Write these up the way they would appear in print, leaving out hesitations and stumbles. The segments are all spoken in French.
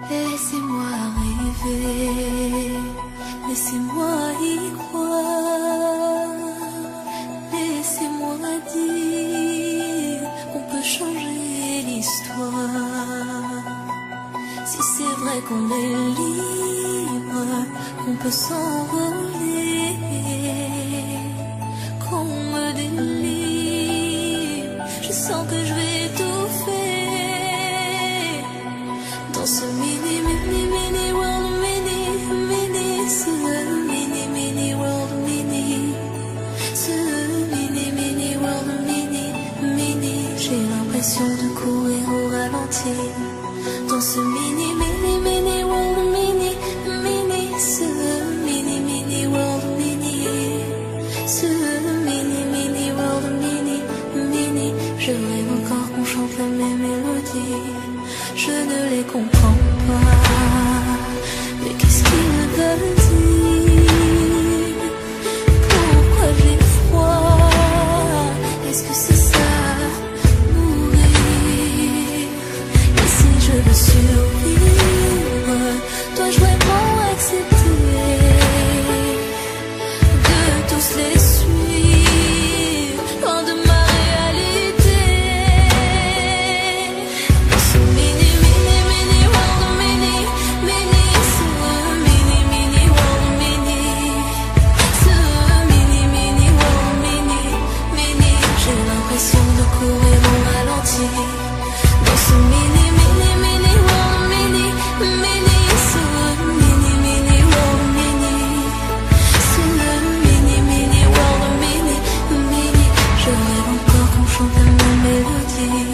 Laissez-moi rêver, laissez-moi y croire, laissez-moi dire qu'on peut changer l'histoire. Si c'est vrai qu'on est libre, qu'on peut s'envoler, qu'on me délivre, je sens que je vais étouffer dans ce mini world mini, ce mini world mini, ce mini world mini, j'ai l'impression de courir au ralenti dans ce mini world mini, ce mini world mini, ce mini world mini, je rêve encore qu'on chante la même mélodie. Je ne les comprends pas, mais qu'est-ce qu'ils veulent dire? Pourquoi j'ai froid? Est-ce que c'est ça, mourir? Et si je veux survivre, dois-je vraiment accepter de tous les suivre, loin de ma réalité? Ce mini world mini, ce mini world mini, ce mini world mini, j'ai l'impression de courir au ralenti dans ce mini world mini, ce mini world mini, ce mini world mini, je rêve encore qu'on chante la même mélodie.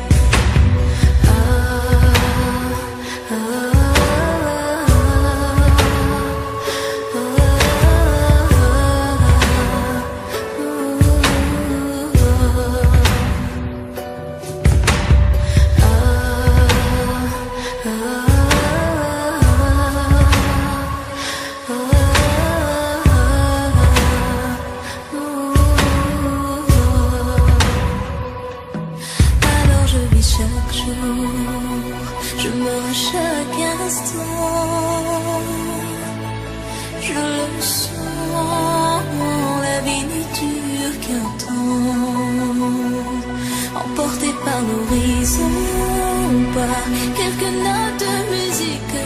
Alors je vis chaque jour, je meurs chaque instant, je le sens, la vie n'est dure qu'un temps, emporté par l'horizon, par quelques notes de musique,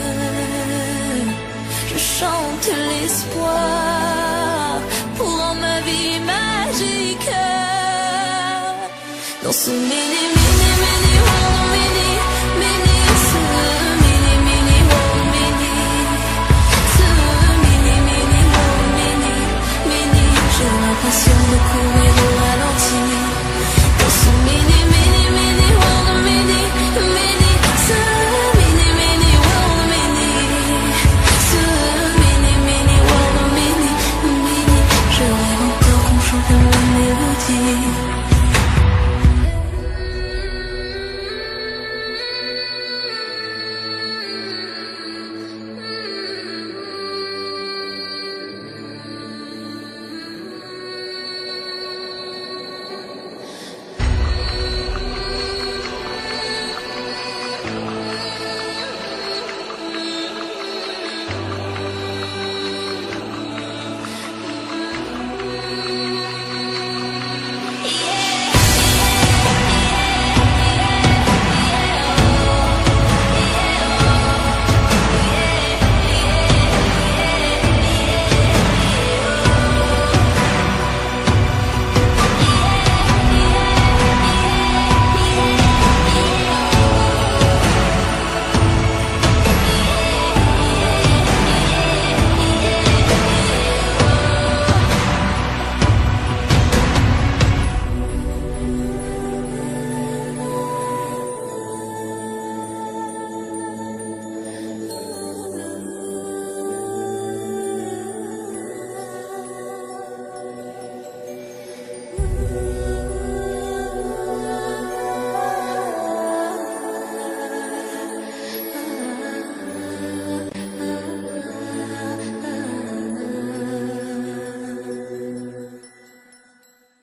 je chante l'espoir pour rendre ma vie magique dans ce mini